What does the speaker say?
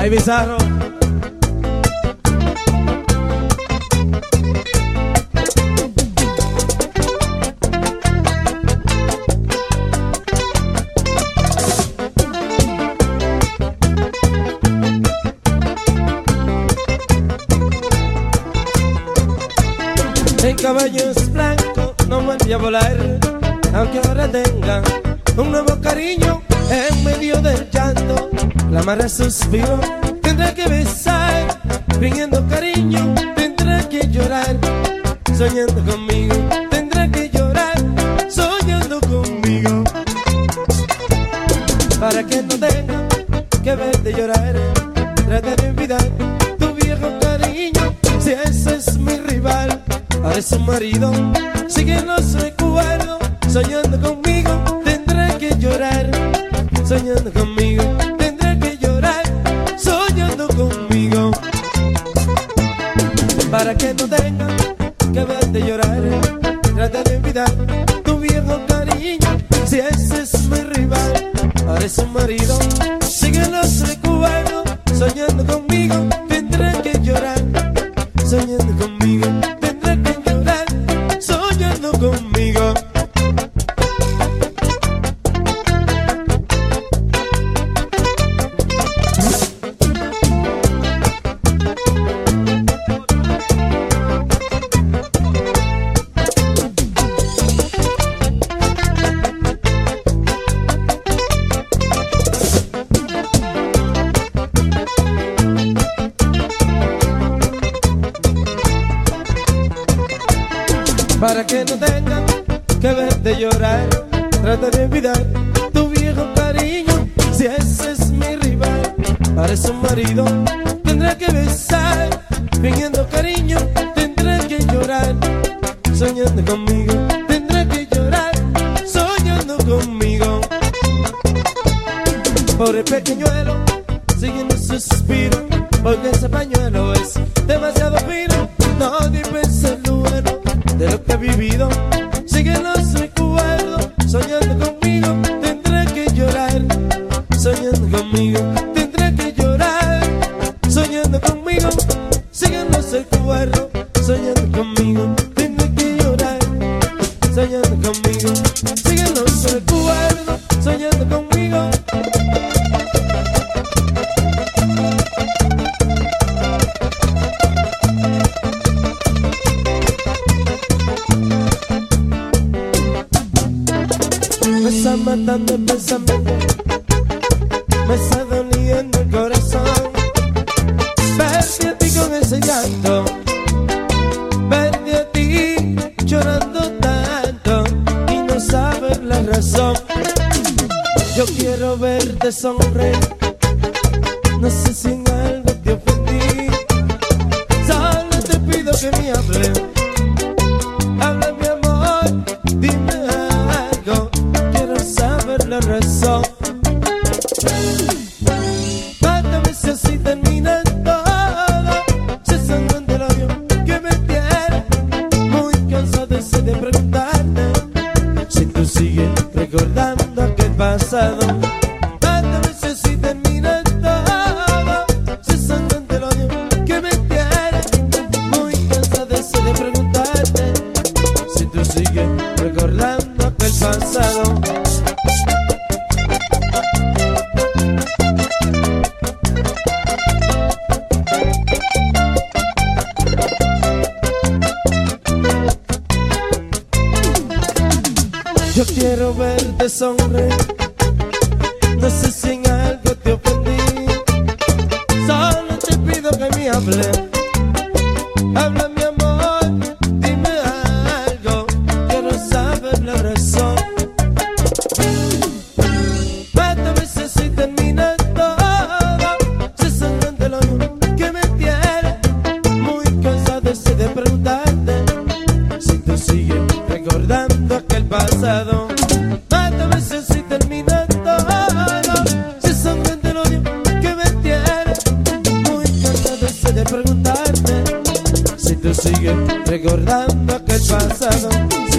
Ay, Bizarro. El caballo es blanco, no vuelve a volar, aunque ahora tenga un nuevo cariño. En medio del llanto, la amarra suspiro, tendrá que besar, fingiendo cariño, tendrá que llorar, soñando conmigo, tendrá que llorar, soñando conmigo. Para que no tenga que verte llorar, trata de olvidar tu viejo cariño. Si ese es mi rival, ahora es su marido, sigue los recuerdos, soñando conmigo, tendrá que llorar, soñando conmigo, tendrá que llorar, soñando conmigo. Para que no tenga que verte llorar, trata de olvidar tu viejo cariño. Si ese es mi rival, ahora es su marido, sigue los recuerdos, soñando conmigo, tendrá que llorar, soñando conmigo, tendrá que llorar, soñando conmigo. Para que no tengan que verte llorar, trata de olvidar tu viejo cariño. Si ese es mi rival, ahora es su marido, tendrá que besar, fingiendo cariño, tendrá que llorar, soñando conmigo, tendrá que llorar, soñando conmigo. Pobre pequeñuelo, siguiendo un suspiro, porque ese pañuelo es demasiado fino. No dispensa el bueno de lo que he vivido, sigue los recuerdos, soñando conmigo, tendré que llorar, soñando conmigo, tendré que llorar, soñando conmigo, siguen los recuerdos, soñando conmigo, tendré que llorar, soñando conmigo, siguen los recuerdos, soñando conmigo. Me está matando el pensamiento, me está doliendo el corazón. Verte a ti con ese llanto, verte a ti llorando tanto y no saber la razón. Yo quiero verte sonreír, no sé si en algo te ofendí. Solo te pido que me hables, habla mi amor, dime algo, quiero saber la razón. Mátame si así termina todo, si es sangrante el odio que me tiene muy cansado de preguntarte si tú sigues recordando aquel pasado. Mátame si así termina todo, si es sangrante el odio que me tiene muy cansado de preguntarte si tú sigues recordando aquel pasado. Yo quiero verte sonreír, no sé si en algo te ofendí. Solo te pido que me hables, habla mi amor, dime algo, quiero saber la razón. Mátame si así termina todo, si es sangrante el odio que me tiene muy cansado de preguntarte si tú sigues recordando aquel pasado. Mátame si así termina todo, si es sangrante el odio que me tiene muy cansado de preguntarte si tú sigues recordando aquel pasado.